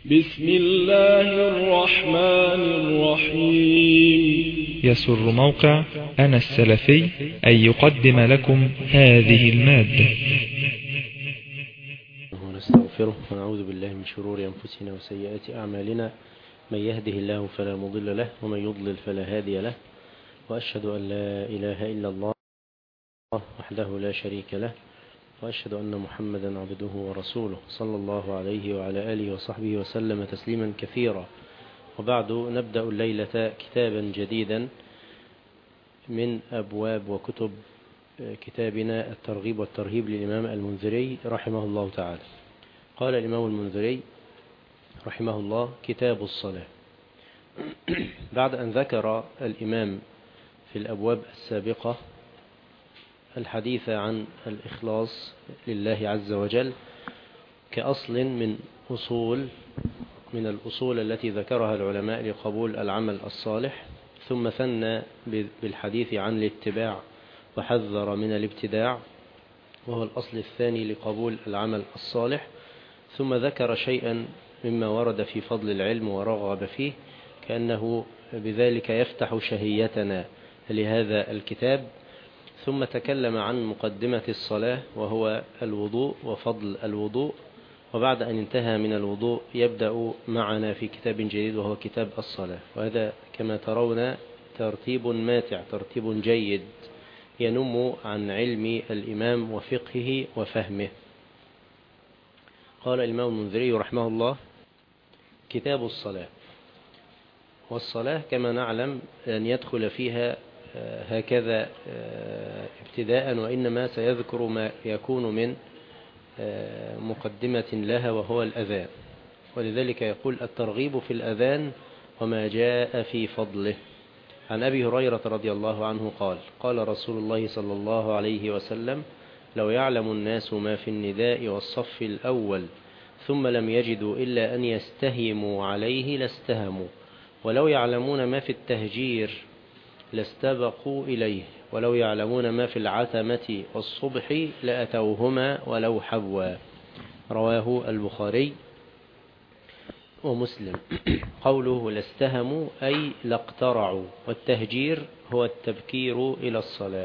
بسم الله الرحمن الرحيم. يسر موقع أنا السلفي أن يقدم لكم هذه المادة. ونستغفره ونعوذ بالله من شرور أنفسنا وسيئات أعمالنا، من يهده الله فلا مضل له ومن يضلل فلا هادي له، وأشهد أن لا إله إلا الله وحده لا شريك له، وأشهد أن محمدا عبده ورسوله صلى الله عليه وعلى آله وصحبه وسلم تسليما كثيرا. وبعد، نبدأ الليلة كتابا جديدا من أبواب وكتب كتابنا الترغيب والترهيب للإمام المنذري رحمه الله تعالى. قال الإمام المنذري رحمه الله: كتاب الصلاة. بعد أن ذكر الإمام في الأبواب السابقة الحديث عن الإخلاص لله عز وجل كأصل من الأصول التي ذكرها العلماء لقبول العمل الصالح، ثم ثنى بالحديث عن الاتباع وحذر من الابتداع وهو الأصل الثاني لقبول العمل الصالح، ثم ذكر شيئا مما ورد في فضل العلم ورغب فيه، كأنه بذلك يفتح شهيتنا لهذا الكتاب. ثم تكلم عن مقدمة الصلاة وهو الوضوء وفضل الوضوء، وبعد أن انتهى من الوضوء يبدأ معنا في كتاب جديد وهو كتاب الصلاة. وهذا كما ترون ترتيب ماتع، ترتيب جيد ينم عن علم الإمام وفقهه وفهمه. قال الإمام المنذري رحمه الله: كتاب الصلاة. والصلاة كما نعلم أن يدخل فيها هكذا ابتداء، وإنما سيذكر ما يكون من مقدمة لها وهو الأذان، ولذلك يقول: الترغيب في الأذان وما جاء في فضله. عن أبي هريرة رضي الله عنه قال: قال رسول الله صلى الله عليه وسلم: لو يعلم الناس ما في النداء والصف الأول ثم لم يجدوا إلا أن يستهموا عليه لاستهموا، ولو يعلمون ما في التهجير لاستبقوا إليه، ولو يعلمون ما في العتمة والصبح لأتوهما ولو حبوا. رواه البخاري ومسلم. قوله لاستهموا أي لاقترعوا، والتهجير هو التبكير إلى الصلاة.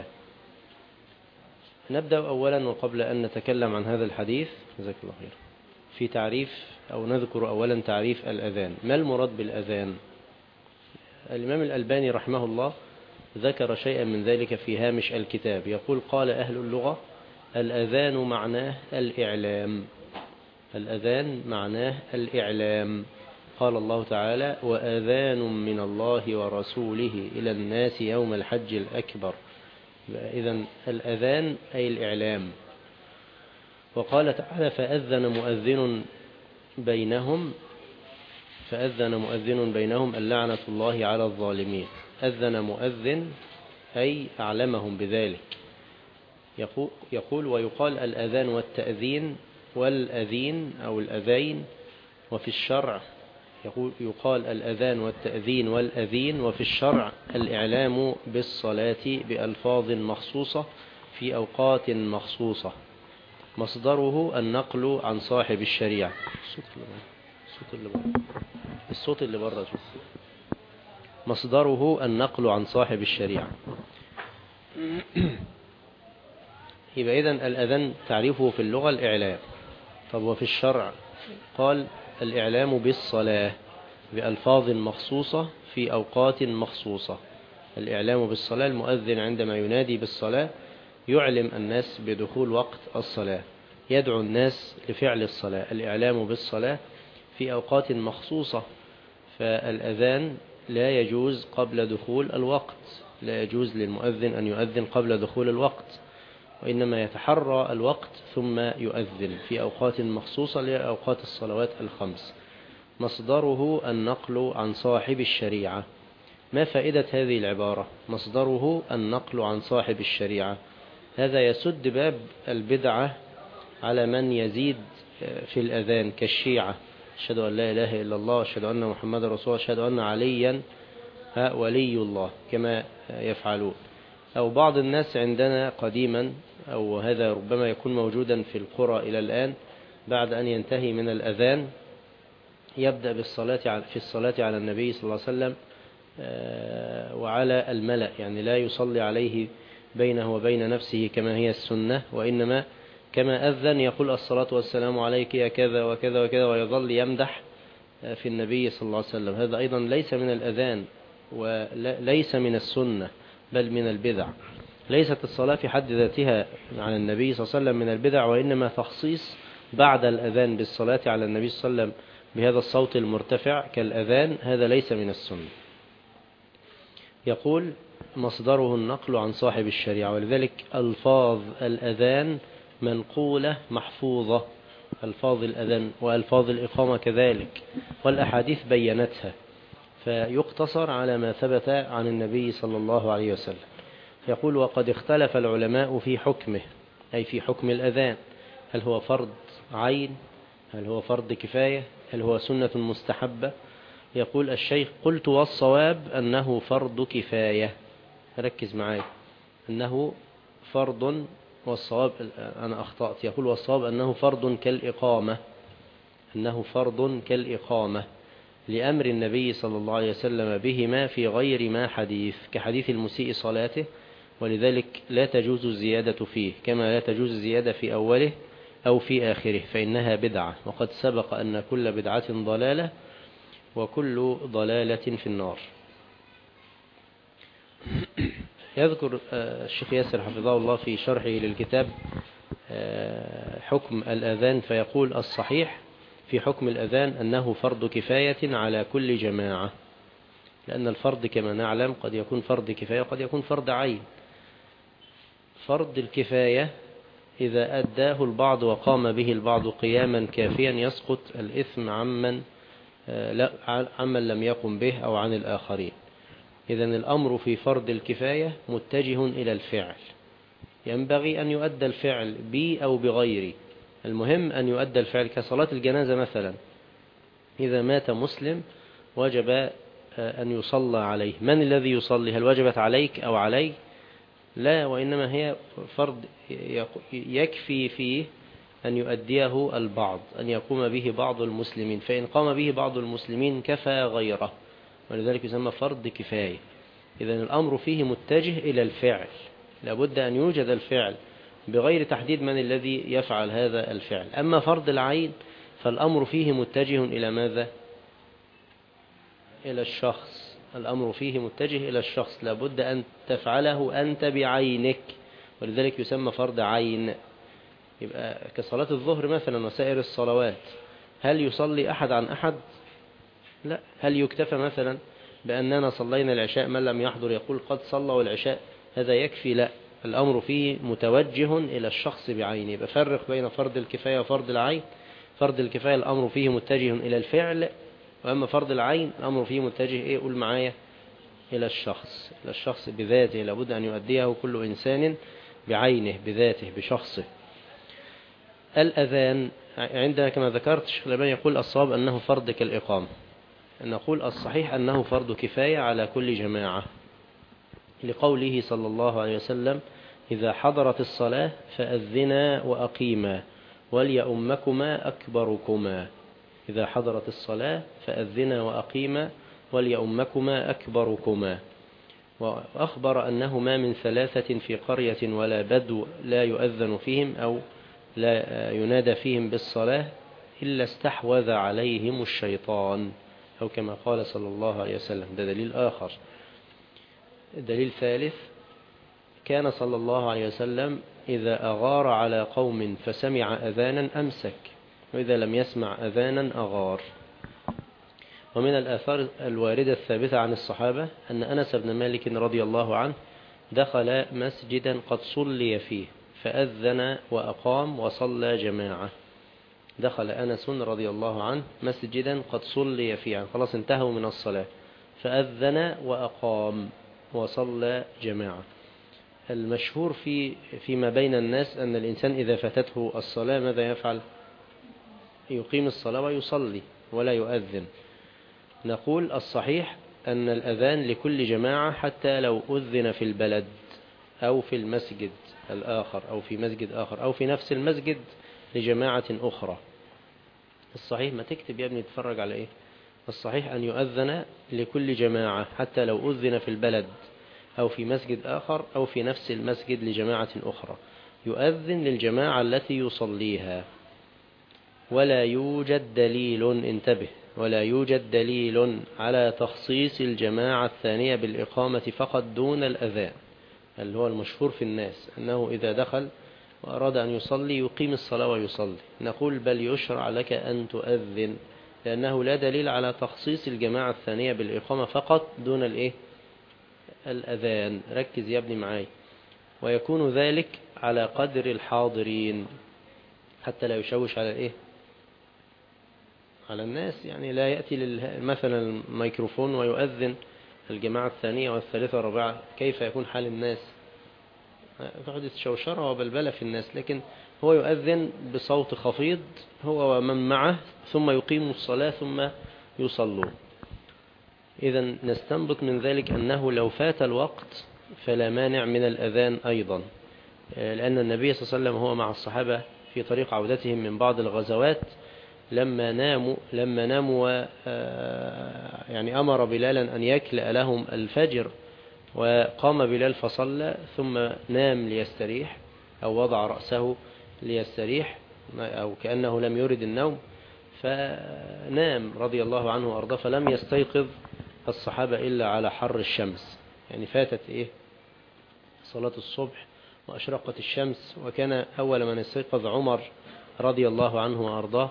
نبدأ أولا، وقبل أن نتكلم عن هذا الحديث جزاك الله خير، في تعريف أو نذكر أولا تعريف الأذان. ما المراد بالأذان؟ الإمام الألباني رحمه الله ذكر شيئا من ذلك في هامش الكتاب، يقول: قال أهل اللغة: الأذان معناه الإعلام. الأذان معناه الإعلام. قال الله تعالى: وأذان من الله ورسوله إلى الناس يوم الحج الأكبر. إذن الأذان أي الإعلام. وقال تعالى: فأذن مؤذن بينهم اللعنة الله على الظالمين. أذن مؤذن أي أعلمهم بذلك. يقول ويقال الأذان والتأذين والأذين أو الأذين، وفي الشرع يقال الأذان والتأذين والأذين، وفي الشرع الإعلام بالصلاة بألفاظ مخصوصة في أوقات مخصوصة. مصدره النقل عن صاحب الشريعة. الصوت اللي بره. مصدره النقل عن صاحب الشريعة. يبقى إذن الأذان تعريفه في اللغة الإعلام. طب وفي الشرع قال الإعلام بالصلاة بألفاظ مخصوصة في أوقات مخصوصة. الإعلام بالصلاة، المؤذن عندما ينادي بالصلاة يعلم الناس بدخول وقت الصلاة، يدعو الناس لفعل الصلاة. الإعلام بالصلاة في أوقات مخصوصة، فالأذان لا يجوز قبل دخول الوقت، لا يجوز للمؤذن أن يؤذن قبل دخول الوقت، وإنما يتحرى الوقت ثم يؤذن في أوقات مخصوصة لأوقات الصلوات الخمس. مصدره النقل عن صاحب الشريعة. ما فائدة هذه العبارة؟ مصدره النقل عن صاحب الشريعة. هذا يسد باب البدعة على من يزيد في الأذان كالشيعة: أشهد أن لا إله إلا الله، أشهد أن محمد رسول الله، أشهد أن عليا ولي الله، كما يفعلون. أو بعض الناس عندنا قديما، أو هذا ربما يكون موجودا في القرى إلى الآن، بعد أن ينتهي من الأذان يبدأ في الصلاة على النبي صلى الله عليه وسلم وعلى الملأ، يعني لا يصلي عليه بينه وبين نفسه كما هي السنة، وإنما كما أذن يقول الصلاة والسلام عليك يا كذا وكذا وكذا، ويظل يمدح في النبي صلى الله عليه وسلم. هذا أيضا ليس من الأذان وليس من السنة بل من البدع. ليست الصلاة في حد ذاتها على النبي صلى الله عليه وسلم من البدع، وإنما تخصيص بعد الأذان بالصلاة على النبي صلى الله عليه وسلم بهذا الصوت المرتفع كالأذان، هذا ليس من السنة. يقول مصدره النقل عن صاحب الشريعة، ولذلك ألفاظ الأذان منقولة محفوظة، ألفاظ الأذان وألفاظ الإقامة كذلك، والأحاديث بينتها، فيقتصر على ما ثبت عن النبي صلى الله عليه وسلم. يقول وقد اختلف العلماء في حكمه، أي في حكم الأذان، هل هو فرض عين، هل هو فرض كفاية، هل هو سنة مستحبة. يقول الشيخ قلت والصواب أنه فرض كفاية. ركز معي، أنه فرض، والصواب أنا أخطأت، يقول والصواب أنه فرض كالإقامة، أنه فرض كالإقامة لأمر النبي صلى الله عليه وسلم بهما في غير ما حديث، كحديث المسيء صلاته، ولذلك لا تجوز الزيادة فيه، كما لا تجوز الزيادة في أوله أو في آخره، فإنها بدعة، وقد سبق أن كل بدعة ضلالة وكل ضلالة في النار. يذكر الشيخ ياسر حفظه الله في شرحه للكتاب حكم الأذان، فيقول الصحيح في حكم الأذان أنه فرض كفاية على كل جماعة، لأن الفرض كما نعلم قد يكون فرض كفاية وقد يكون فرض عين. فرض الكفاية إذا أداه البعض وقام به البعض قياما كافيا يسقط الإثم عمن لم يقم به أو عن الآخرين. إذن الأمر في فرض الكفاية متجه إلى الفعل، ينبغي أن يؤدى الفعل بي أو بغيري، المهم أن يؤدى الفعل. كصلاة الجنازة مثلا، إذا مات مسلم وجب أن يصلى عليه، من الذي يصلي؟ هل وجبت عليك أو علي؟ لا، وإنما هي فرض يكفي فيه أن يؤديه البعض، أن يقوم به بعض المسلمين، فإن قام به بعض المسلمين كفى غيره، ولذلك يسمى فرض كفاية. إذن الأمر فيه متجه إلى الفعل، لابد أن يوجد الفعل بغير تحديد من الذي يفعل هذا الفعل. أما فرض العين فالأمر فيه متجه إلى ماذا؟ إلى الشخص، الأمر فيه متجه إلى الشخص، لابد أن تفعله أنت بعينك، ولذلك يسمى فرض عين. يبقى كصلاة الظهر مثلا وسائر الصلوات، هل يصلي أحد عن أحد؟ لا. هل يكتفى مثلا بأننا صلينا العشاء من لم يحضر يقول قد صلى العشاء هذا يكفي؟ لا، الأمر فيه متوجه إلى الشخص بعينه. يبقى فرق بين فرض الكفاية وفرض العين. فرض الكفاية الأمر فيه متجه إلى الفعل، وأما فرض العين الأمر فيه متجه قول معايا إلى الشخص، إلى الشخص بذاته، لابد أن يؤديه كل إنسان بعينه بذاته بشخصه. الأذان عندنا كما ذكرت الشيخ الألباني يقول الصواب أنه فرض كالإقامة، نقول الصحيح أنه فرض كفاية على كل جماعة، لقوله صلى الله عليه وسلم إذا حضرت الصلاة فأذنا وأقيما وليؤمكما أكبركما. إذا حضرت الصلاة فأذنا وأقيما وليؤمكما أكبركما. وأخبر أنه ما من ثلاثة في قرية ولا بدو لا يؤذن فيهم أو لا ينادى فيهم بالصلاة إلا استحوذ عليهم الشيطان، أو كما قال صلى الله عليه وسلم. ده دليل آخر. دليل ثالث، كان صلى الله عليه وسلم إذا أغار على قوم فسمع أذانا أمسك، وإذا لم يسمع أذانا أغار. ومن الآثار الواردة الثابتة عن الصحابة أن أنس بن مالك رضي الله عنه دخل مسجدا قد صلي فيه فأذن وأقام وصلى جماعة. دخل أنس رضي الله عنه مسجدا قد صلي فيه، يعني خلاص انتهوا من الصلاة، فأذن وأقام وصلى جماعة. المشهور فيما بين الناس أن الإنسان إذا فاتته الصلاة ماذا يفعل؟ يقيم الصلاة ويصلي ولا يؤذن. نقول الصحيح أن الأذان لكل جماعة، حتى لو أذن في البلد أو في المسجد الآخر أو في مسجد آخر أو في نفس المسجد لجماعة أخرى. الصحيح ما تكتب يا ابني تتفرج على إيه؟ الصحيح أن يؤذن لكل جماعة حتى لو أذن في البلد أو في مسجد آخر أو في نفس المسجد لجماعة أخرى، يؤذن للجماعة التي يصليها. ولا يوجد دليل، انتبه، ولا يوجد دليل على تخصيص الجماعة الثانية بالإقامة فقط دون الأذان، اللي هو المشهور في الناس أنه إذا دخل وأراد أن يصلي يقيم الصلاة ويصلي. نقول بل يشرع لك أن تؤذن، لأنه لا دليل على تخصيص الجماعة الثانية بالإقامة فقط دون الأذان. ركز يا ابني معاي. ويكون ذلك على قدر الحاضرين حتى لا يشوش على الناس، يعني لا يأتي مثلا الميكروفون ويؤذن الجماعة الثانية والثالثة والرابعة، كيف يكون حال الناس؟ تحدث شوشرة وبلبلة في الناس. لكن هو يؤذن بصوت خفيض هو ومن معه، ثم يقيم الصلاة ثم يصلون. إذا نستنبط من ذلك أنه لو فات الوقت فلا مانع من الأذان أيضا، لأن النبي صلى الله عليه وسلم هو مع الصحابة في طريق عودتهم من بعض الغزوات لما ناموا يعني أمر بلالا أن يكلأ لهم الفجر، وقام بلال فصلى ثم نام ليستريح أو وضع رأسه ليستريح أو كأنه لم يرد النوم، فنام رضي الله عنه وأرضاه، فلم يستيقظ الصحابة إلا على حر الشمس. يعني فاتت صلاة الصبح وأشرقت الشمس، وكان أول من استيقظ عمر رضي الله عنه وأرضاه،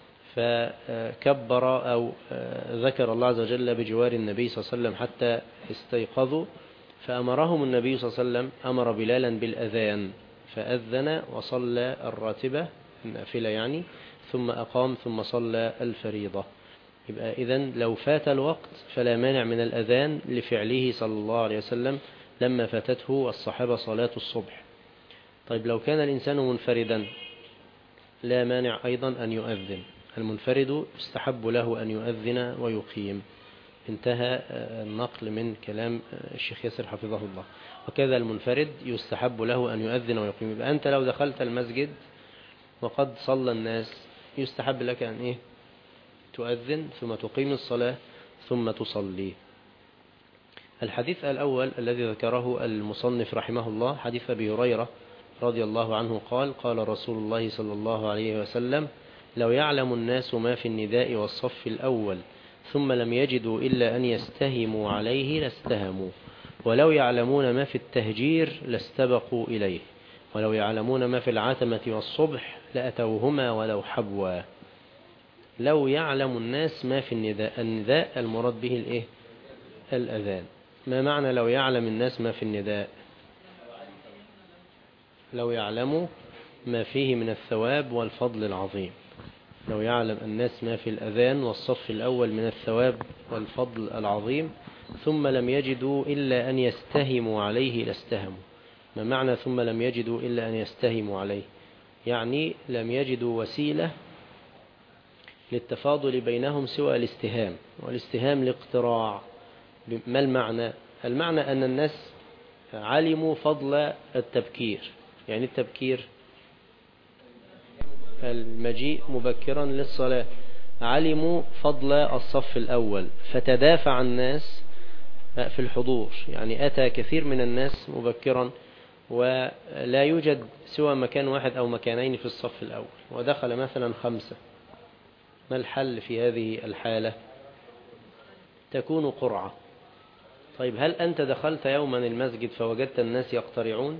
فكبر أو ذكر الله عز وجل بجوار النبي صلى الله عليه وسلم حتى استيقظوا، فأمرهم النبي صلى الله عليه وسلم، أمر بلالا بالأذان فأذن وصلى الراتبة النافلة يعني، ثم أقام ثم صلى الفريضة. يبقى إذن لو فات الوقت فلا مانع من الأذان لفعله صلى الله عليه وسلم لما فاتته الصحابة صلاة الصبح. طيب لو كان الإنسان منفردا لا مانع أيضا أن يؤذن. المنفرد يستحب له أن يؤذن ويقيم. انتهى النقل من كلام الشيخ ياسر حفظه الله. وكذا المنفرد يستحب له أن يؤذن ويقيم. يبقى أنت لو دخلت المسجد وقد صلى الناس يستحب لك أن تؤذن ثم تقيم الصلاة ثم تصلي. الحديث الأول الذي ذكره المصنف رحمه الله حديث أبي هريرة رضي الله عنه قال: قال رسول الله صلى الله عليه وسلم: لو يعلم الناس ما في النداء والصف الأول ثم لم يجدوا إلا أن يستهموا عليه لاستهموا، ولو يعلمون ما في التهجير لاستبقوا إليه، ولو يعلمون ما في العتمة والصبح لأتوهما ولو حبوا. لو يعلم الناس ما في النداء المراد به الأذان. ما معنى لو يعلم الناس ما في النداء؟ لو يعلموا ما فيه من الثواب والفضل العظيم. لو يعلم الناس ما في الأذان والصف الأول من الثواب والفضل العظيم ثم لم يجدوا إلا أن يستهموا عليه لاستهموا. ما معنى ثم لم يجدوا إلا أن يستهموا عليه؟ يعني لم يجدوا وسيلة للتفاضل بينهم سوى الاستهام، والاستهام الاقتراع. ما المعنى؟ المعنى أن الناس علموا فضل التبكير. يعني التبكير المجيء مبكرا للصلاة. علموا فضل الصف الأول فتدافع الناس في الحضور، يعني أتى كثير من الناس مبكرا ولا يوجد سوى مكان واحد أو مكانين في الصف الأول، ودخل مثلا 5. ما الحل في هذه الحالة؟ تكون قرعة. طيب هل أنت دخلت يوما المسجد فوجدت الناس يقترعون؟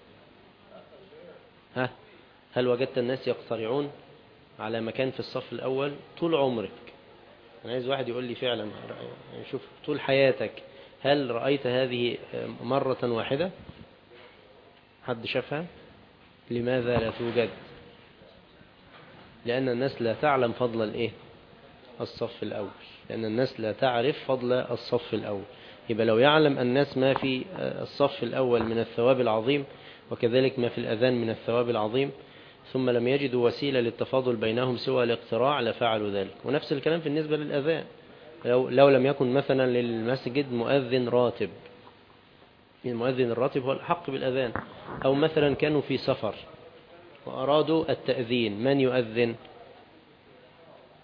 هل وجدت الناس يقترعون على مكان في الصف الأول طول عمرك؟ أنا عايز واحد يقول لي فعلا، شوف طول حياتك هل رأيت هذه مرة واحدة؟ حد شافها؟ لماذا لا توجد؟ لأن الناس لا تعلم فضل الصف الأول، لأن الناس لا تعرف فضل الصف الأول. يبقى لو يعلم الناس ما في الصف الأول من الثواب العظيم وكذلك ما في الأذان من الثواب العظيم ثم لم يجدوا وسيلة للتفاضل بينهم سوى الاقتراع لفعلوا ذلك. ونفس الكلام بالنسبة للأذان. لو لم يكن مثلا للمسجد مؤذن راتب، المؤذن الراتب هو الحق بالأذان، أو مثلا كانوا في سفر وأرادوا التأذين، من يؤذن؟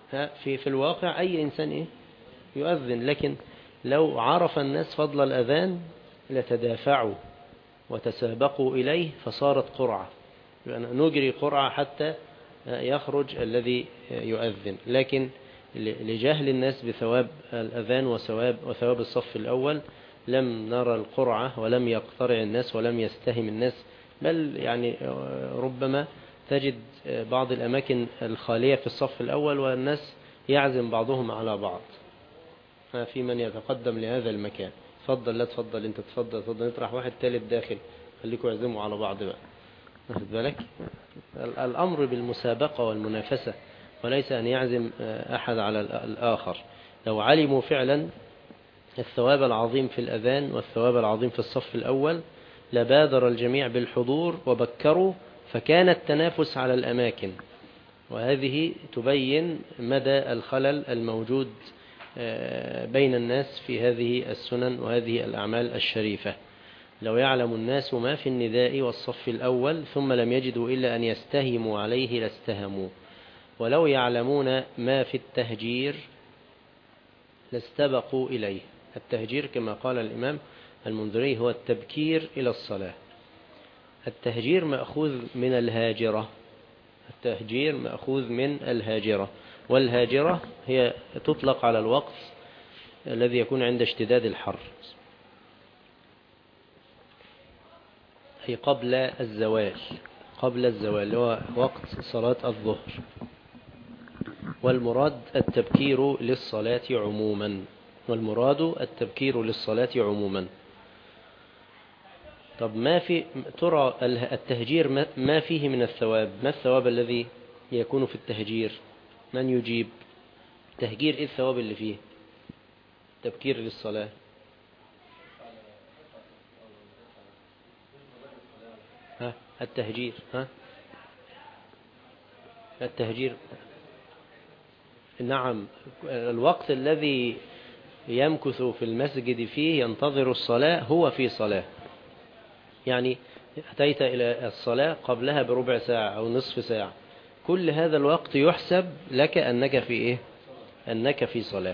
في الواقع أي إنسان إيه يؤذن، لكن لو عرف الناس فضل الأذان لتدافعوا وتسابقوا إليه فصارت قرعة، نجري قرعة حتى يخرج الذي يؤذن. لكن لجهل الناس بثواب الأذان وثواب الصف الأول لم نرى القرعة ولم يقترع الناس ولم يستهم الناس، بل يعني ربما تجد بعض الأماكن الخالية في الصف الأول والناس يعزم بعضهم على بعض، في من يتقدم لهذا المكان، تفضل لا تفضل انت تفضل نطرح واحد ثالث داخل، خليكم يعزموا على بعض بقى، واخد بالك. الأمر بالمسابقة والمنافسة وليس أن يعزم أحد على الآخر. لو علموا فعلا الثواب العظيم في الأذان والثواب العظيم في الصف الأول لبادر الجميع بالحضور وبكروا، فكان التنافس على الأماكن، وهذه تبين مدى الخلل الموجود بين الناس في هذه السنن وهذه الأعمال الشريفة. لو يعلم الناس ما في النداء والصف الأول ثم لم يجدوا إلا أن يستهموا عليه لاستهموا، ولو يعلمون ما في التهجير لاستبقوا إليه. التهجير كما قال الإمام المنذري هو التبكير إلى الصلاة. التهجير مأخوذ من الهاجرة، التهجير مأخوذ من الهاجرة، والهاجرة هي تطلق على الوقت الذي يكون عند اشتداد الحر، أي قبل الزوال، قبل الزوال هو وقت صلاة الظهر. والمراد التبكير للصلاة عموما، والمراد التبكير للصلاة عموما. طب ما في ترى التهجير ما فيه من الثواب؟ ما الثواب الذي يكون في التهجير؟ من يجيب؟ التهجير إيه الثواب اللي فيه؟ تبكير للصلاة. التهجير التهجير نعم، الوقت الذي يمكث في المسجد فيه ينتظر الصلاة هو في صلاة، يعني أتيت إلى الصلاة قبلها بربع ساعة أو نصف ساعة، كل هذا الوقت يحسب لك أنك في إيه؟ أنك في صلاة.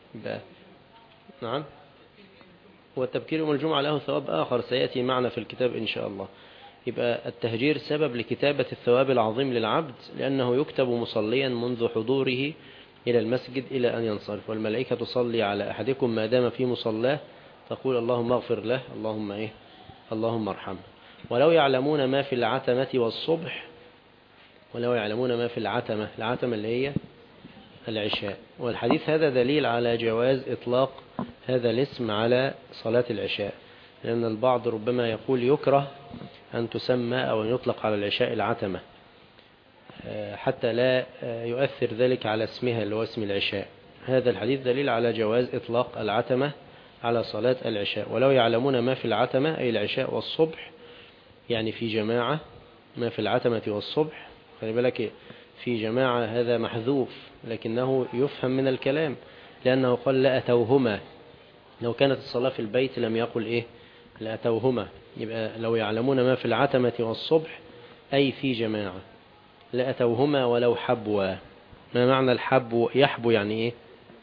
نعم، والتبكير يوم الجمعة له ثواب آخر سيأتي معنا في الكتاب إن شاء الله. يبقى التهجير سبب لكتابة الثواب العظيم للعبد، لأنه يكتب مصليا منذ حضوره إلى المسجد إلى أن ينصرف، والملائكة تصلي على أحدكم ما دام في مصلاه، تقول اللهم اغفر له، اللهم إيه؟ اللهم ارحمه. ولو يعلمون ما في العتمة والصبح، ولو يعلمون ما في العتمة اللي هي العشاء، والحديث هذا دليل على جواز إطلاق هذا الاسم على صلاة العشاء، لأن البعض ربما يقول يكره أن تسمى أو يطلق على العشاء العتمة حتى لا يؤثر ذلك على اسمها اللي هو اسم العشاء. هذا الحديث دليل على جواز إطلاق العتمة على صلاة العشاء. ولو يعلمون ما في العتمة أي العشاء والصبح، يعني في جماعة، ما في العتمة والصبح، خلي بالك في جماعة هذا محذوف لكنه يفهم من الكلام، لأنه قال لأتوهما، لو كانت الصلاة في البيت لم يقل إيه لأتوهما. يبقى لو يعلمون ما في العتمة والصبح أي في جماعة، لأتوهما ولو حبوا. ما معنى الحب؟ يحبو يعني إيه؟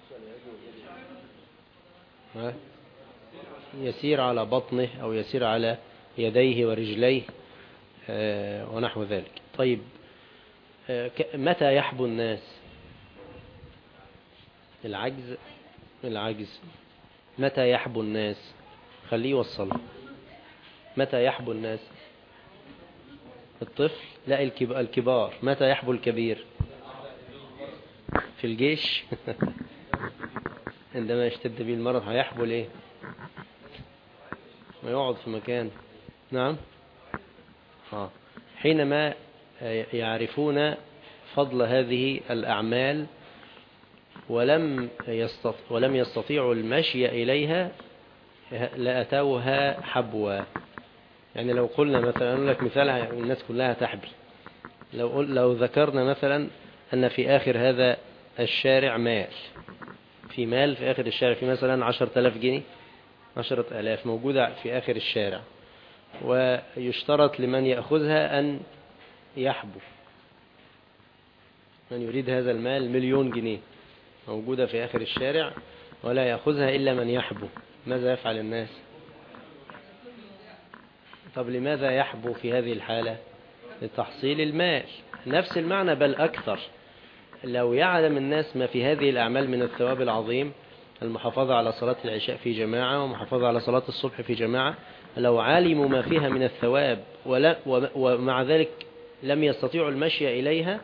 يسير على بطنه أو يسير على يديه ورجليه ونحو ذلك. طيب متى يحبو الناس؟ العجز. متى يحبو الناس؟ خليه يوصل. متى يحبو الناس؟ الطفل؟ لا، الكبار. متى يحبو الكبير؟ في الجيش عندما يشتد به المرض هيحبو ليه؟ ما يقعد في مكان. نعم، حينما يعرفون فضل هذه الأعمال ولم يستطيعوا المشي إليها لأتوها حبوا. يعني لو قلنا مثلا، أقول لك مثال الناس كلها تحبي، لو ذكرنا مثلا أن في آخر هذا الشارع مال، في مال في آخر الشارع، في مثلا 10,000 جنيه، 10,000 موجودة في آخر الشارع، ويشترط لمن يأخذها أن يحبو، من يريد هذا المال 1,000,000 جنيه، موجودة في آخر الشارع ولا يأخذها إلا من يحبو، ماذا يفعل الناس؟ طب لماذا يحبو في هذه الحالة؟ لتحصيل المال، نفس المعنى بل أكثر. لو يعلم الناس ما في هذه الأعمال من الثواب العظيم، المحافظة على صلاة العشاء في جماعة ومحافظة على صلاة الصبح في جماعة، لو علموا ما فيها من الثواب ومع ذلك لم يستطيعوا المشي إليها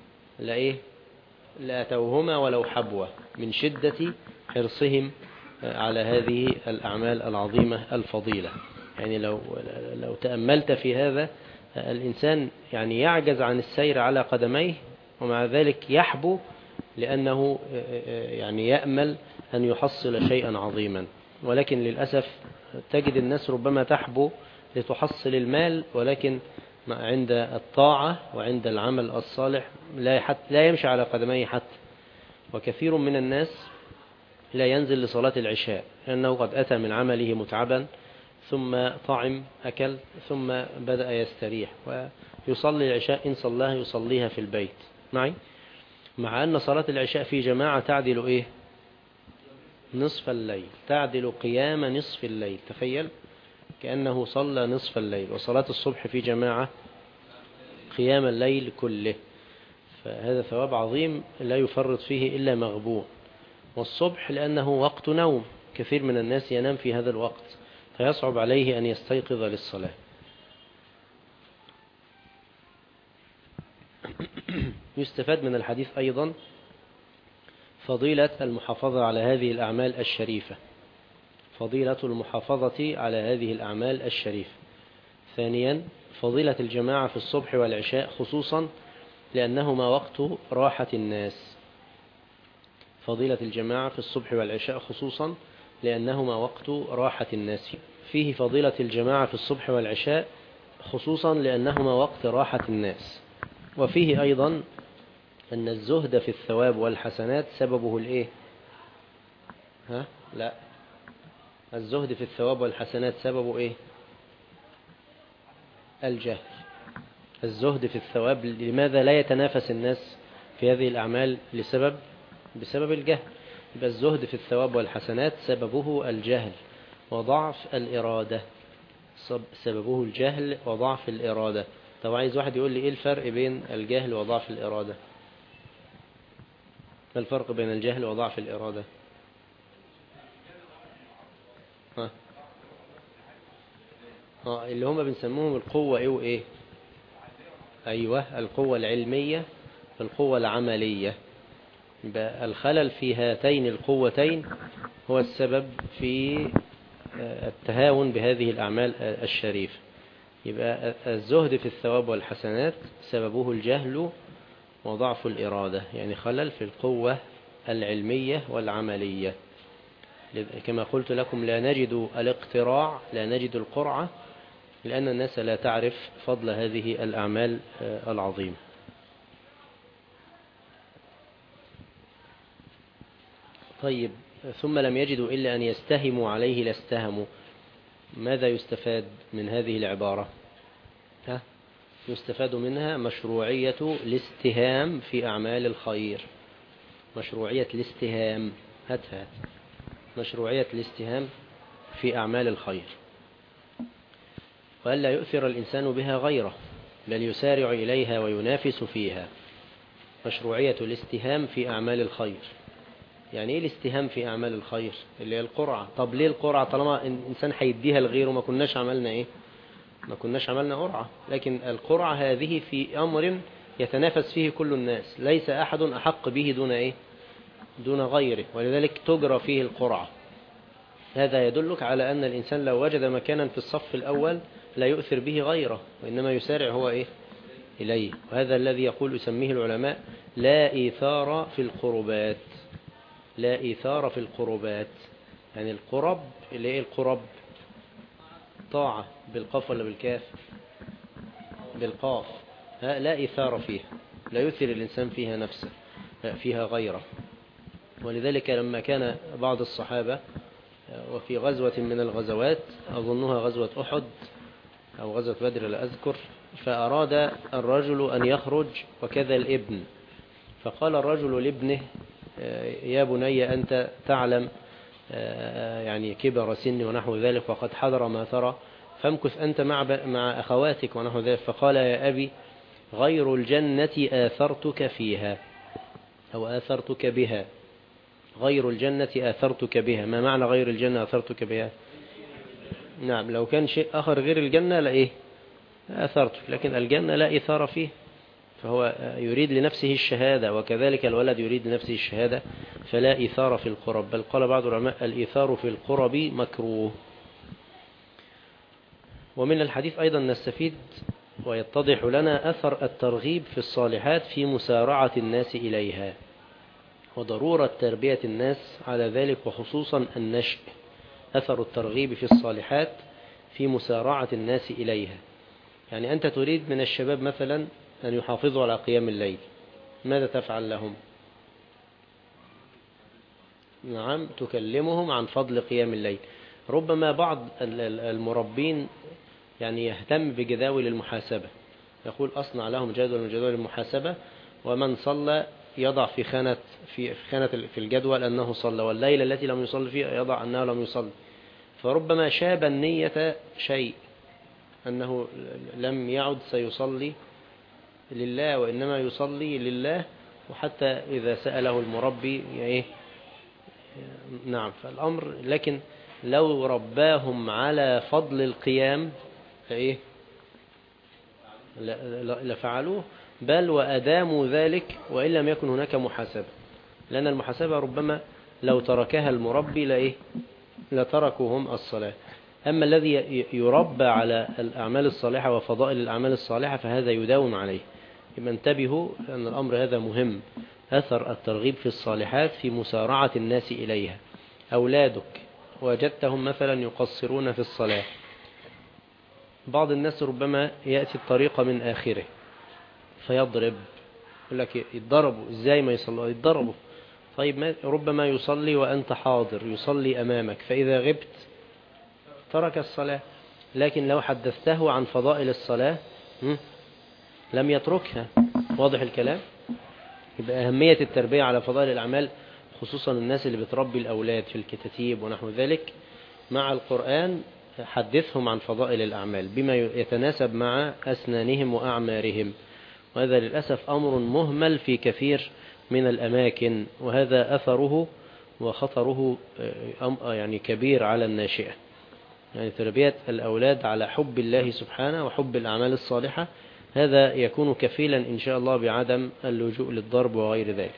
لأتوهما ولو حبوة من شدة حرصهم على هذه الأعمال العظيمة الفضيلة. يعني لو تأملت في هذا، الإنسان يعني يعجز عن السير على قدميه ومع ذلك يحبو، لأنه يعني يأمل أن يحصل شيئا عظيما. ولكن للأسف تجد الناس ربما تحبو لتحصل المال، ولكن عند الطاعة وعند العمل الصالح لا يمشي على قدميه حتى. وكثير من الناس لا ينزل لصلاة العشاء لأنه قد أتى من عمله متعبا، ثم طعم أكل ثم بدأ يستريح ويصلي العشاء، إن صلاها يصليها في البيت معي، مع أن صلاة العشاء في جماعة تعدل نصف الليل، تعدل قيام نصف الليل. تخيل كأنه صلى نصف الليل. وصلاة الصبح في جماعة قيام الليل كله، فهذا ثواب عظيم لا يفرط فيه إلا مغبون. والصبح لأنه وقت نوم، كثير من الناس ينام في هذا الوقت فيصعب عليه أن يستيقظ للصلاة. يستفاد من الحديث أيضا فضيلة المحافظة على هذه الأعمال الشريفة، فضيلة المحافظة على هذه الأعمال الشريفة. ثانيا فضيلة الجماعة في الصبح والعشاء، خصوصا لأنهما وقت راحة الناس. فضيلة الجماعة في الصبح والعشاء خصوصا لأنهما وقت راحة الناس. فيه فضيلة الجماعة في الصبح والعشاء خصوصا لأنهما وقت راحة الناس. وفيه أيضا أن الزهد في الثواب والحسنات سببه الزهد في الثواب والحسنات سببه الجهل. الزهد في الثواب، لماذا لا يتنافس الناس في هذه الأعمال؟ بسبب الجهل. يبقى الزهد في الثواب والحسنات سببه الجهل وضعف الإرادة، سببه الجهل وضعف الإرادة. طب عايز واحد يقول لي إيه الفرق بين الجهل وضعف الإرادة؟ ما الفرق بين الجهل وضعف الإرادة؟ اللي هم بنسموهم القوة وإيه؟ أيوة، القوة العلمية والقوة العملية. يبقى الخلل في هاتين القوتين هو السبب في التهاون بهذه الأعمال الشريفة. يبقى الزهد في الثواب والحسنات سببه الجهل وضعف الإرادة، يعني خلل في القوة العلمية والعملية. كما قلت لكم لا نجد الاقتراع، لا نجد القرعة، لأن الناس لا تعرف فضل هذه الأعمال العظيمة. طيب، ثم لم يجدوا إلا أن يستهموا عليه لاستهموا. ماذا يستفاد من هذه العبارة؟ يستفاد منها مشروعية الاستهام في أعمال الخير. مشروعية الاستهام، مشروعية الاستهام في أعمال الخير، وألا يؤثر الإنسان بها غيره بل يسارع إليها وينافس فيها. مشروعية الاستهام في أعمال الخير. يعني إيه الاستهام في أعمال الخير؟ اللي هي القرعة. طب ليه القرعة؟ طالما الإنسان هيديها لغيره ما كناش عملنا ما كناش عملنا قرعة. لكن القرعة هذه في أمر يتنافس فيه كل الناس، ليس أحد أحق به دون غيره، ولذلك تجرى فيه القرعة. هذا يدلك على أن الإنسان لو وجد مكانا في الصف الأول لا يؤثر به غيره، وإنما يسارع هو إليه. وهذا الذي يسميه العلماء لا إيثار في القربات. لا إيثار في القربات، يعني القرب اللي هي القرب طاعة بالقاف ولا بالكاف؟ بالقاف. لا إيثار فيها، لا يؤثر الإنسان فيها نفسه، فيها غيره. ولذلك لما كان بعض الصحابة وفي غزوة من الغزوات، أظنها غزوة أحد أو غزوة بدر لا أذكر، فأراد الرجل أن يخرج وكذا الابن، فقال الرجل لابنه يا بني أنت تعلم يعني كبر سن ونحو ذلك وقد حضر ما ترى، فامكث أنت مع أخواتك ونحو ذلك. فقال يا أبي غير الجنة آثرتك فيها أو آثرتك بها. غير الجنة آثرتك بها، ما معنى غير الجنة آثرتك بها؟ نعم، لو كان شيء آخر غير الجنة لا إيه آثرتك، لكن الجنة لا إثار فيه، فهو يريد لنفسه الشهادة، وكذلك الولد يريد لنفسه الشهادة، فلا إثار في القرب. بل قال بعض العلماء الإثار في القرب مكروه. ومن الحديث أيضا نستفيد ويتضح لنا أثر الترغيب في الصالحات في مسارعة الناس إليها، وضرورة تربية الناس على ذلك، وخصوصا النشء. أثر الترغيب في الصالحات في مسارعة الناس إليها. يعني أنت تريد من الشباب مثلا أن يحافظوا على قيام الليل، ماذا تفعل لهم؟ نعم، تكلمهم عن فضل قيام الليل. ربما بعض المربين يعني يهتم بجداول المحاسبة، يقول أصنع لهم جدول من جدول المحاسبة، ومن صلى يضع في خانة في الجدول أنه صلى، والليلة التي لم يصلي فيها يضع أنه لم يصلي. فربما شاب النية شيء أنه لم يعد سيصلي لله وإنما يصلي لله، وحتى إذا سأله المربي إيه نعم فالأمر. لكن لو رباهم على فضل القيام فإيه لفعلوه، بل وأداموا ذلك وإن لم يكن هناك محاسبة، لأن المحاسبة ربما لو تركها المربي لتركوا هم الصلاة. أما الذي يربى على الأعمال الصالحة وفضائل الأعمال الصالحة فهذا يداوم عليه. يبقى انتبهوا أن الأمر هذا مهم. أثر الترغيب في الصالحات في مسارعة الناس إليها. أولادك وجدتهم مثلا يقصرون في الصلاة، بعض الناس ربما يأتي الطريق من آخره فيضرب، يقول لك يتضربوا إزاي ما يصلوا؟ يتضربوا. طيب ربما يصلي وأنت حاضر، يصلي أمامك، فإذا غبت ترك الصلاة. لكن لو حدثته عن فضائل الصلاة لم يتركها. واضح الكلام؟ يبقى أهمية التربية على فضائل الأعمال، خصوصا الناس اللي بتربي الأولاد في الكتاتيب ونحو ذلك، مع القرآن حدثهم عن فضائل الأعمال بما يتناسب مع أسنانهم وأعمارهم. وهذا للأسف أمر مهمل في كثير من الأماكن، وهذا أثره وخطره يعني كبير على الناشئة. يعني تربية الأولاد على حب الله سبحانه وحب الأعمال الصالحة، هذا يكون كفيلا إن شاء الله بعدم اللجوء للضرب وغير ذلك.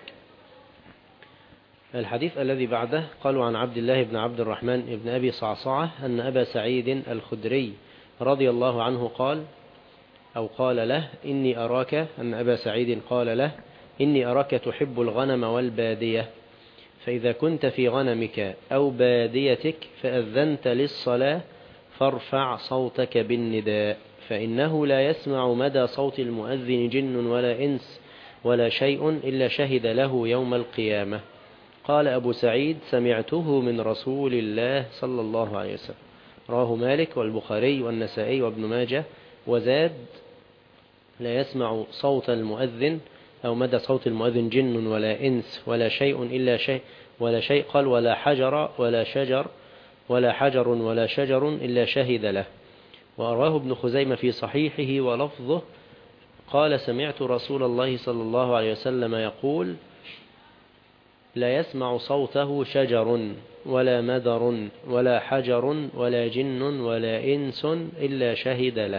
الحديث الذي بعده قالوا عن عبد الله بن عبد الرحمن بن أبي صعصعة أن أبا سعيد الخدري رضي الله عنه قال له إني أراك، أن أبا سعيد قال له إني أراك تحب الغنم والبادية، فإذا كنت في غنمك أو باديتك فأذنت للصلاة فارفع صوتك بالنداء، فإنه لا يسمع مدى صوت المؤذن جن ولا إنس ولا شيء إلا شهد له يوم القيامة. قال أبو سعيد سمعته من رسول الله صلى الله عليه وسلم. رواه مالك والبخاري والنسائي وابن ماجه. وزاد لا يسمع صوت المؤذن أو مدى صوت المؤذن جن ولا إنس ولا شيء إلا شيء ولا شيء، قال ولا حجر ولا شجر إلا شهد له. ورواه ابن خزيمة في صحيحه ولفظه قال سمعت رسول الله صلى الله عليه وسلم يقول لا يسمع صوته شجر ولا مدر ولا حجر ولا جن ولا إنس إلا شهد له.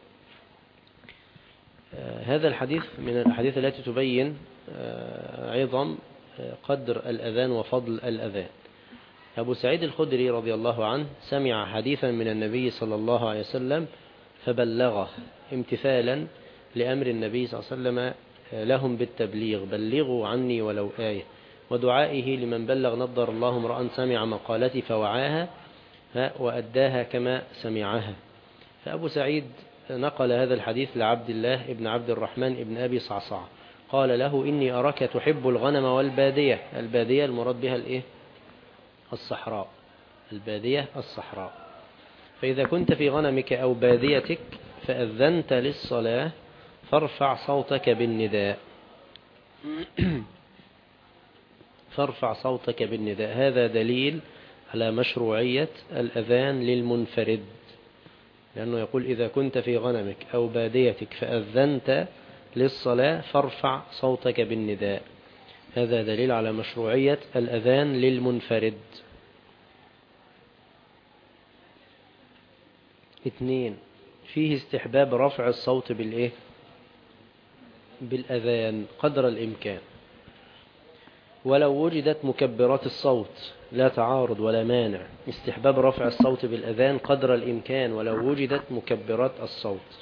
هذا الحديث من الأحاديث التي تبين عظم قدر الأذان وفضل الأذان. أبو سعيد الخدري رضي الله عنه سمع حديثا من النبي صلى الله عليه وسلم فبلغه امتثالا لأمر النبي صلى الله عليه وسلم لهم بالتبليغ، بلغوا عني ولو آية، ودعائه لمن بلغ نضر الله امرأ سمع مقالتي فوعاها وأداها كما سمعها. فأبو سعيد نقل هذا الحديث لعبد الله ابن عبد الرحمن ابن أبي صعصعة، قال له إني أراك تحب الغنم والبادية. البادية المراد بها الإيه؟ الصحراء. البادية الصحراء. فإذا كنت في غنمك أو باديتك فأذنت للصلاة فارفع صوتك بالنداء. فارفع صوتك بالنداء. هذا دليل على مشروعية الأذان للمنفرد، لأنه يقول إذا كنت في غنمك أو باديتك فأذنت للصلاة فارفع صوتك بالنداء. هذا دليل على مشروعية الأذان للمنفرد. 2. فيه استحباب رفع الصوت بالأذان قدر الإمكان، ولو وجدت مكبرات الصوت لا تعارض ولا مانع. استحباب رفع الصوت بالأذان قدر الإمكان ولو وجدت مكبرات الصوت.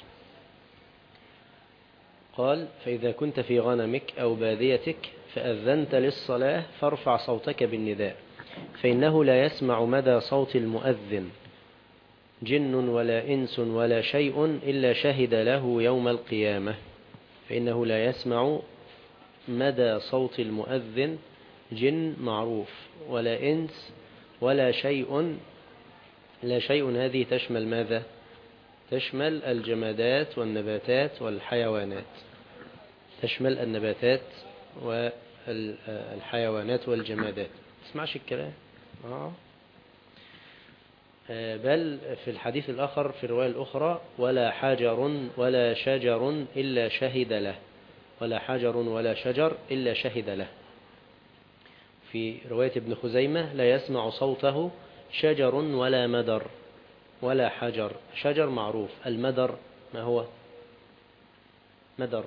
قال فإذا كنت في غنمك أو باديتك فأذنت للصلاة فارفع صوتك بالنداء، فإنه لا يسمع مدى صوت المؤذن جن ولا إنس ولا شيء إلا شهد له يوم القيامة. فإنه لا يسمع مدى صوت المؤذن جن معروف ولا إنس ولا شيء. لا شيء هذه تشمل ماذا؟ تشمل الجمادات والنباتات والحيوانات، تشمل النباتات والحيوانات والجمادات. تسمعش الكلام؟ بل في الحديث الآخر في الرواية الأخرى ولا حجر ولا شجر إلا شهد له، ولا حجر ولا شجر إلا شهد له. في رواية ابن خزيمة لا يسمع صوته شجر ولا مدر ولا حجر. شجر معروف، المدر ما هو؟ مدر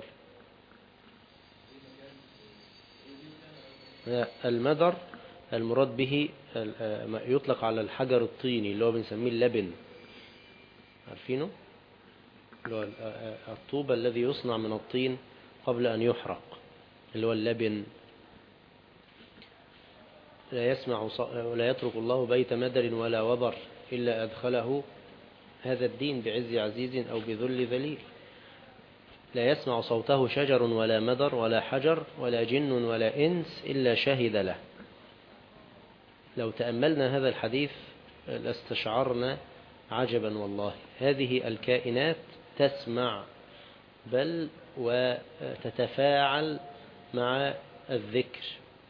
المدر المراد به يطلق على الحجر الطيني اللي هو بنسميه اللبن، عارفينه؟ اللي هو الطوب الذي يصنع من الطين قبل أن يحرق، اللي هو اللبن. لا يترك الله بيت مدر ولا وبر إلا أدخله هذا الدين بعز عزيز أو بذل ذليل. لا يسمع صوته شجر ولا مدر ولا حجر ولا جن ولا إنس إلا شهد له. لو تأملنا هذا الحديث لاستشعرنا عجبا والله. هذه الكائنات تسمع بل وتتفاعل مع الذكر.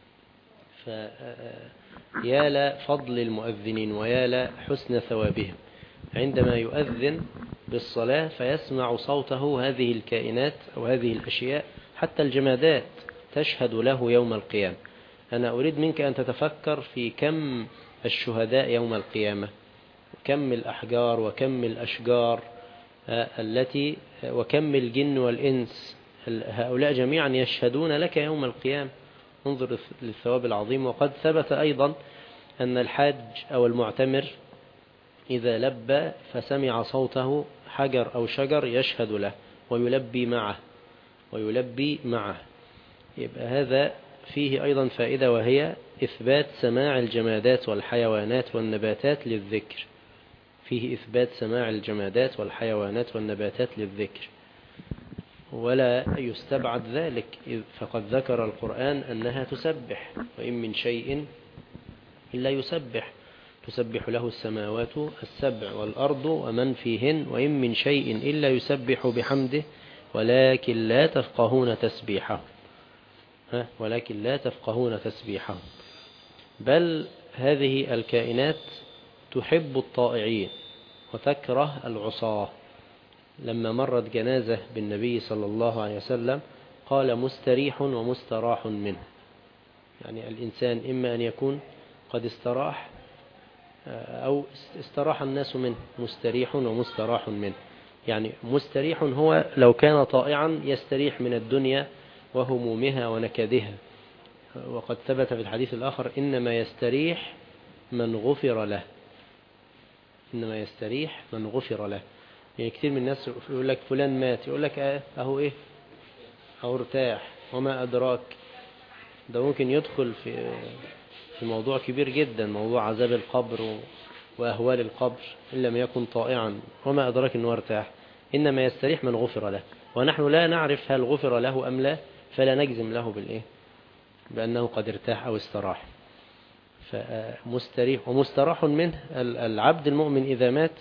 فيا لا فضل المؤذنين ويا لا حسن ثوابهم عندما يؤذن بالصلاة فيسمع صوته هذه الكائنات أو هذه الأشياء، حتى الجمادات تشهد له يوم القيامة. أنا أريد منك أن تتفكر في كم الشهداء يوم القيامة، وكم الأحجار وكم الأشجار وكم الجن والإنس، هؤلاء جميعا يشهدون لك يوم القيامة. انظر للثواب العظيم. وقد ثبت أيضا أن الحاج أو المعتمر إذا لبى فسمع صوته حجر أو شجر يشهد له ويلبي معه. يبقى هذا فيه أيضا فائدة، وهي إثبات سماع الجمادات والحيوانات والنباتات للذكر. فيه إثبات سماع الجمادات والحيوانات والنباتات للذكر، ولا يستبعد ذلك فقد ذكر القرآن أنها تسبح، وإن من شيء إلا يسبح، تسبح له السماوات السبع والأرض ومن فيهن وإن من شيء إلا يسبح بحمده ولكن لا تفقهون تسبيحه. بل هذه الكائنات تحب الطائعين وتكره العصاة. لما مرت جنازة بالنبي صلى الله عليه وسلم قال مستريح ومستراح منه. يعني الإنسان إما أن يكون قد استراح أو استراح الناس منه. مستريح ومستراح منه، يعني مستريح هو لو كان طائعا يستريح من الدنيا وهمومها ونكدها. وقد ثبت في الحديث الآخر إنما يستريح من غفر له. إنما يستريح من غفر له. يعني كثير من الناس يقول لك فلان مات، يقول لك أهو إيه، أهو ارتاح. وما أدراك، ده ممكن يدخل في موضوع كبير جدا، موضوع عذاب القبر وأهوال القبر إن لم يكن طائعا. وما أدراك أنه ارتاح. إنما يستريح من غفر له، ونحن لا نعرف هل غفر له أم لا، فلا نجزم له بأنه قد ارتاح أو استراح. فمستريح ومستراح منه. العبد المؤمن إذا مات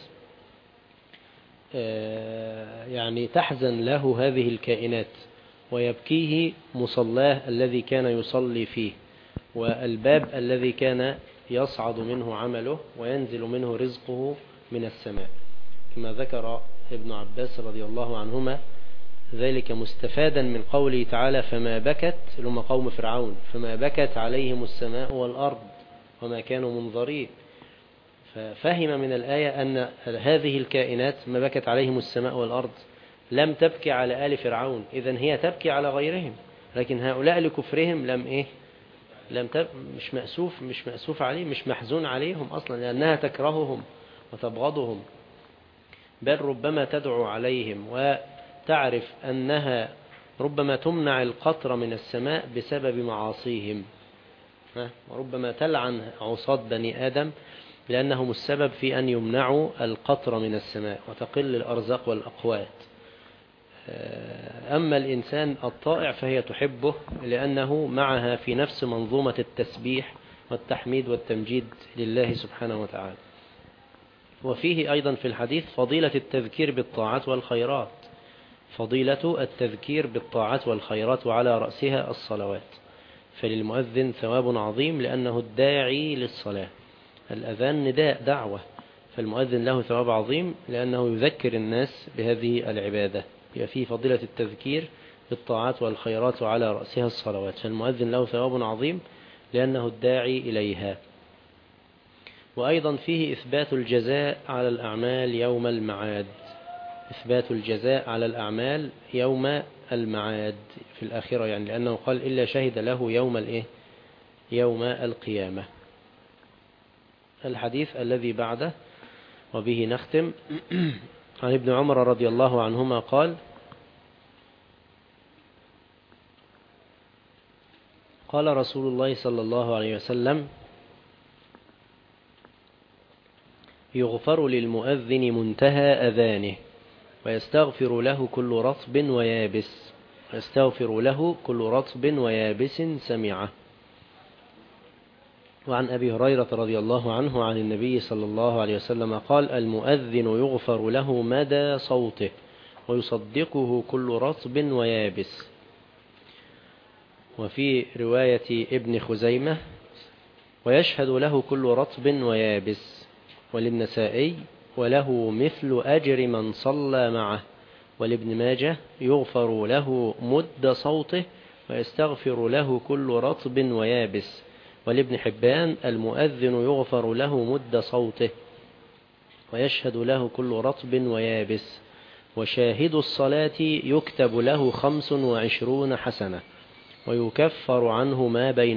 يعني تحزن له هذه الكائنات ويبكيه مصلاه الذي كان يصلي فيه، والباب الذي كان يصعد منه عمله وينزل منه رزقه من السماء، كما ذكر ابن عباس رضي الله عنهما ذلك مستفادا من قوله تعالى فما بكت لما قوم فرعون فما بكت عليهم السماء والأرض وما كانوا منظرين. ففهم من الآية أن هذه الكائنات ما بكت عليهم السماء والأرض لم تبكي على آل فرعون، إذن هي تبكي على غيرهم، لكن هؤلاء لكفرهم مش مأسوف عليهم، مش محزون عليهم أصلا، لأنها تكرههم وتبغضهم، بل ربما تدعو عليهم وتعرف أنها ربما تمنع القطر من السماء بسبب معاصيهم، وربما تلعن عصاة بني آدم لأنهم السبب في أن يمنعوا القطر من السماء وتقل الأرزاق والأقوات. أما الإنسان الطائع فهي تحبه لأنه معها في نفس منظومة التسبيح والتحميد والتمجيد لله سبحانه وتعالى. وفيه أيضا في الحديث فضيلة التذكير بالطاعات والخيرات، فضيلة التذكير بالطاعات والخيرات وعلى رأسها الصلوات، فللمؤذن ثواب عظيم لأنه الداعي للصلاة، الأذان نداء دعوة، فالمؤذن له ثواب عظيم لأنه يذكر الناس بهذه العبادة، فيه فضيلة التذكير بالطاعات والخيرات وعلى رأسها الصلوات، فالمؤذن له ثواب عظيم لأنه الداعي إليها. وأيضا فيه إثبات الجزاء على الأعمال يوم المعاد، إثبات الجزاء على الأعمال يوم المعاد في الآخرة، يعني لأنه قال إلا شهد له يوم القيامة. الحديث الذي بعده وبه نختم عن ابن عمر رضي الله عنهما قال قال رسول الله صلى الله عليه وسلم يغفر للمؤذن منتهى أذانه ويستغفر له كل رطب ويابس، ويستغفر له كل رطب ويابس سمعه. وعن أبي هريرة رضي الله عنه عن النبي صلى الله عليه وسلم قال المؤذن يغفر له مدى صوته ويصدقه كل رطب ويابس. وفي رواية ابن خزيمة ويشهد له كل رطب ويابس، وللنسائي وله مثل أجر من صلى معه، ولابن ماجه يغفر له مد صوته ويستغفر له كل رطب ويابس، ولابن حبان المؤذن يغفر له مد صوته ويشهد له كل رطب ويابس، وشاهد الصلاة يكتب له 25 حسنة ويكفر عنه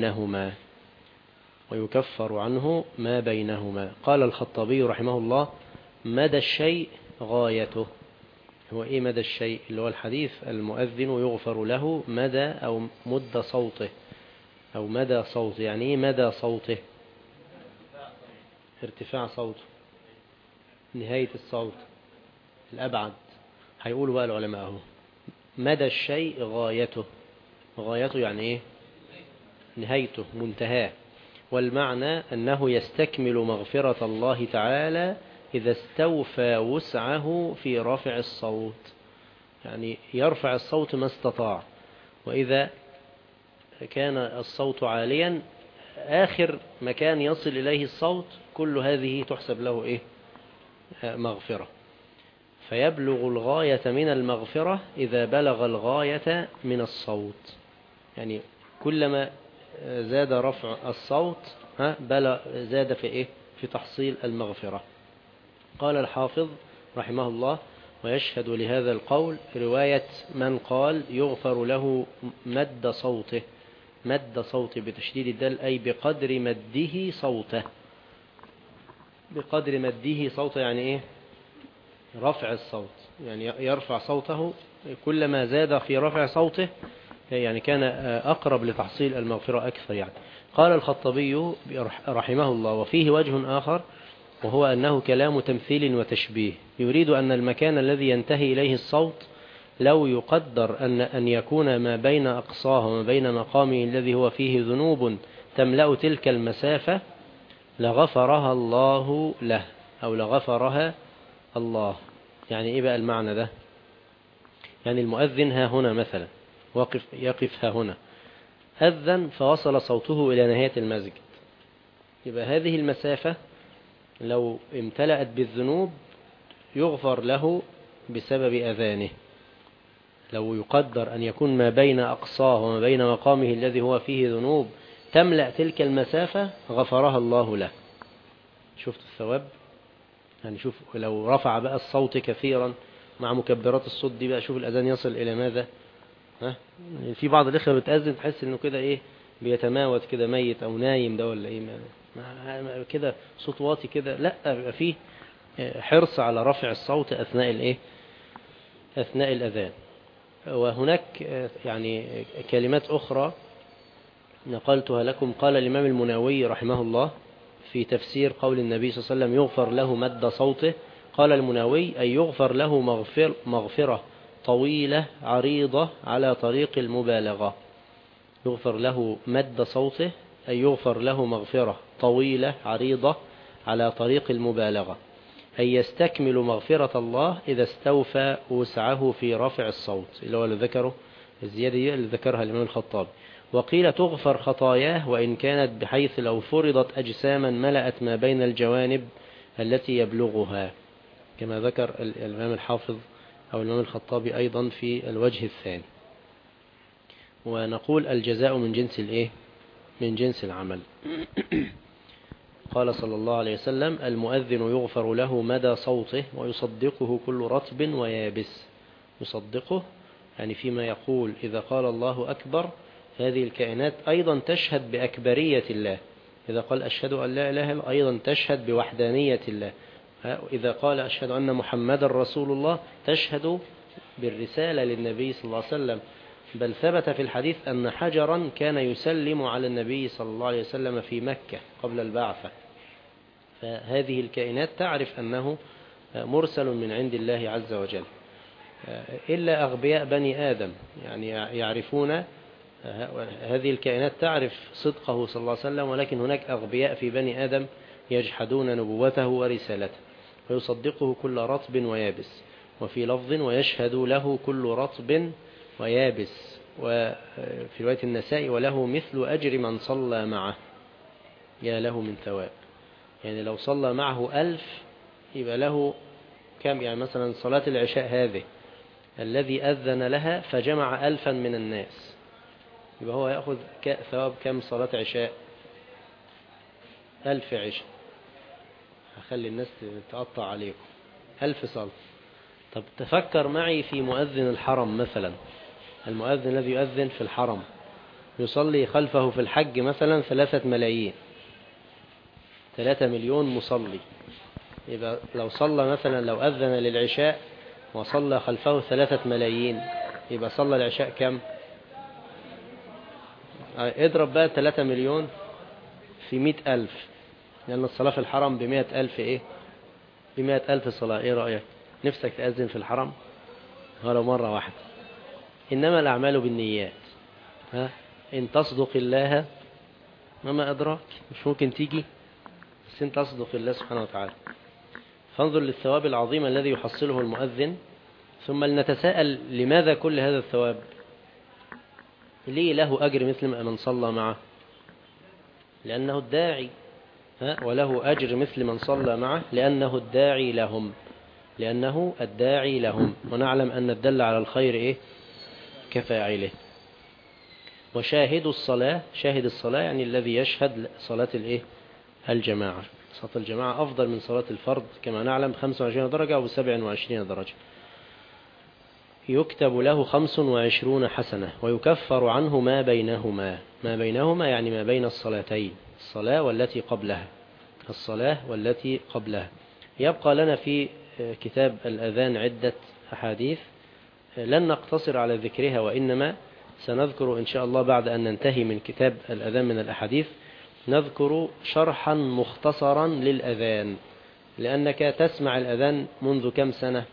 ما بينهما. قال الخطابي رحمه الله مدى الشيء غايته. هو إيه مدى الشيء؟ اللي هو الحديث المؤذن يغفر له مدى أو مد صوته أو مدى صوته. يعني إيه مدى صوته؟ ارتفاع صوته، نهاية الصوت، الأبعد. هيقولوا بقى العلماء هو مدى الشيء غايته يعني إيه؟ نهايته، منتهاه. والمعنى أنه يستكمل مغفرة الله تعالى إذا استوفى وسعه في رفع الصوت، يعني يرفع الصوت ما استطاع، وإذا كان الصوت عاليا آخر مكان يصل إليه الصوت كل هذه تحسب له مغفرة، فيبلغ الغاية من المغفرة إذا بلغ الغاية من الصوت. يعني كلما زاد رفع الصوت زاد في تحصيل المغفرة. قال الحافظ رحمه الله ويشهد لهذا القول رواية من قال يغفر له مد صوته بتشديد الدال، أي بقدر مده صوته. يعني رفع الصوت، يعني يرفع صوته كلما زاد في رفع صوته يعني كان أقرب لتحصيل المغفرة أكثر. يعني قال الخطابي رحمه الله وفيه وجه آخر، وهو أنه كلام تمثيل وتشبيه، يريد أن المكان الذي ينتهي إليه الصوت لو يقدر أن يكون ما بين أقصاه وما بين مقامه الذي هو فيه ذنوب تملأ تلك المسافة لغفرها الله له أو لغفرها الله. يعني إيه بقى المعنى ده؟ يعني المؤذن ها هنا مثلا يقف ها هنا، أذن فوصل صوته إلى نهاية المسجد، يبقى هذه المسافة لو امتلأت بالذنوب يغفر له بسبب أذانه. لو يقدر أن يكون ما بين أقصاه وما بين مقامه الذي هو فيه ذنوب تملأ تلك المسافة غفرها الله له. شفت الثواب؟ يعني شوف لو رفع بقى الصوت كثيرا مع مكبرات الصوت دي بقى، شوف الأذان يصل إلى ماذا. في بعض الإخوة بتأذن تحس إنه كده إيه بيتماوت كده ميت أو نايم ده ولا إيه كده صوت واطي كده. لا، بيبقى فيه حرص على رفع الصوت أثناء الأذان. وهناك يعني كلمات أخرى نقلتها لكم. قال الإمام المناوي رحمه الله في تفسير قول النبي صلى الله عليه وسلم يغفر له مد صوته، قال المناوي أي يغفر له مغفرة طويلة عريضة على طريق المبالغة. يغفر له مد صوته أي يغفر له مغفرة طويلة عريضة على طريق المبالغة، أي يستكمل مغفرة الله إذا استوفى وسعه في رفع الصوت، اللي هو اللي ذكره الزيادة اللي ذكرها الإمام الخطابي. وقيل تغفر خطاياه وإن كانت بحيث لو فرضت أجساما ملأت ما بين الجوانب التي يبلغها، كما ذكر الإمام الحافظ أو الإمام الخطابي أيضا في الوجه الثاني. ونقول الجزاء من جنس العمل. قال صلى الله عليه وسلم المؤذن يغفر له مدى صوته ويصدقه كل رطب ويابس. يصدقه يعني فيما يقول. إذا قال الله أكبر هذه الكائنات أيضا تشهد بأكبرية الله. إذا قال أشهد أن لا إله إلا الله أيضا تشهد بوحدانية الله. إذا قال أشهد أن محمد رسول الله تشهد بالرسالة للنبي صلى الله عليه وسلم. بل ثبت في الحديث أن حجرا كان يسلم على النبي صلى الله عليه وسلم في مكة قبل البعثة. فهذه الكائنات تعرف أنه مرسل من عند الله عز وجل، إلا أغبياء بني آدم يعني يعرفون. هذه الكائنات تعرف صدقه صلى الله عليه وسلم، ولكن هناك أغبياء في بني آدم يجحدون نبوته ورسالته. ويصدقه كل رطب ويابس، وفي لفظ ويشهد له كل رطب ويابس. وفي رواية النسائي وله مثل أجر من صلى معه. يا له من ثواب. يعني لو صلى معه 1000 يبقى له كم؟ يعني مثلا صلاة العشاء هذه الذي أذن لها فجمع 1000 من الناس، يبقى هو يأخذ ثواب كم صلاة عشاء؟ 1000 عشاء. هخلي الناس تقطع عليكم 1000 صلاة. طب تفكر معي في مؤذن الحرم مثلا. المؤذن الذي يؤذن في الحرم يصلي خلفه في الحج مثلا 3 ملايين، 3 مليون مصلي. يبقى لو صلى مثلا لو أذن للعشاء وصلى خلفه 3 ملايين يبقى صلى العشاء كم؟ اضرب بقى 3 مليون في 100,000، لأن الصلاة في الحرم ب100,000 ب100,000 صلاة. ايه رأيك؟ نفسك تأذن في الحرم ولو مرة واحدة؟ إنما الأعمال بالنيات. إن تصدق الله وما أدراك، مش ممكن تيجي، بس إن تصدق الله سبحانه وتعالى. فانظر للثواب العظيم الذي يحصله المؤذن. ثم لنتساءل لماذا كل هذا الثواب؟ ليه له أجر مثل من صلى معه؟ لأنه الداعي. وله أجر مثل من صلى معه لأنه الداعي لهم. ونعلم أن الدل على الخير كفاعله. وشاهد الصلاة، شاهد الصلاة يعني الذي يشهد صلاة الجماعة. صلاة الجماعة أفضل من صلاة الفرد كما نعلم 25 درجة أو 27 درجة. يكتب له 25 حسنة ويكفر عنه ما بينهما. ما بينهما يعني ما بين الصلاتين، الصلاة والتي قبلها. يبقى لنا في كتاب الأذان عدة أحاديث لن نقتصر على ذكرها، وإنما سنذكر إن شاء الله بعد أن ننتهي من كتاب الأذان من الأحاديث نذكر شرحا مختصرا للأذان. لأنك تسمع الأذان منذ كم سنة؟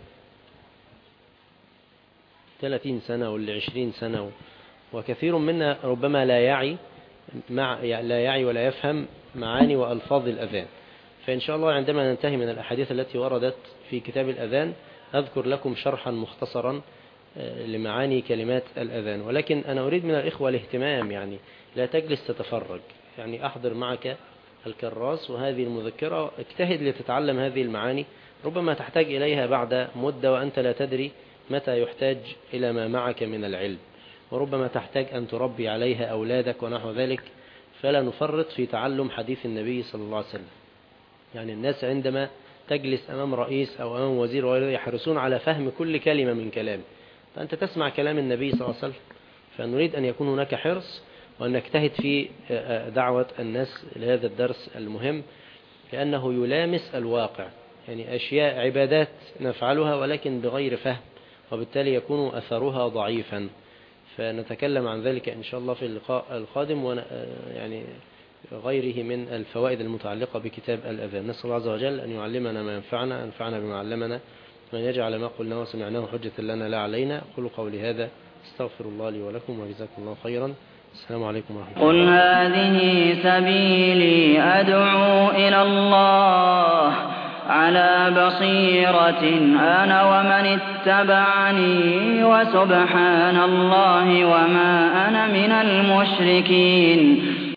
30 سنة ولا 20 سنة، وكثير منا ربما لا يعي ولا يفهم معاني وألفاظ الأذان. فإن شاء الله عندما ننتهي من الأحاديث التي وردت في كتاب الأذان أذكر لكم شرحا مختصرا لمعاني كلمات الأذان. ولكن أنا أريد من الإخوة الاهتمام، يعني لا تجلس تتفرج، يعني أحضر معك الكراس وهذه المذكرة، اجتهد لتتعلم هذه المعاني، ربما تحتاج إليها بعد مدة وأنت لا تدري متى يحتاج إلى ما معك من العلم، وربما تحتاج أن تربي عليها أولادك ونحو ذلك. فلا نفرط في تعلم حديث النبي صلى الله عليه وسلم. يعني الناس عندما تجلس أمام رئيس أو أمام وزير وغيره يحرصون على فهم كل كلمة من كلامه، فأنت تسمع كلام النبي صلى الله عليه وسلم. فنريد أن يكون هناك حرص وأن نجتهد في دعوة الناس لهذا الدرس المهم، لأنه يلامس الواقع، يعني أشياء عبادات نفعلها ولكن بغير فهم، وبالتالي يكون أثرها ضعيفا. فنتكلم عن ذلك إن شاء الله في اللقاء القادم، يعني غيره من الفوائد المتعلقة بكتاب الأذان. نسأل الله عز وجل أن يعلمنا ما ينفعنا، أنفعنا بما علمنا، وأن يجعل ما قلنا وسمعناه حجة لنا لا علينا. أقول قولي هذا، استغفر الله لي ولكم، وجزاكم الله خيرا. السلام عليكم ورحمة الله. قل هذه سبيلي أدعو إلى الله على بصيرة أنا ومن اتبعني، وسبحان الله وما أنا من المشركين.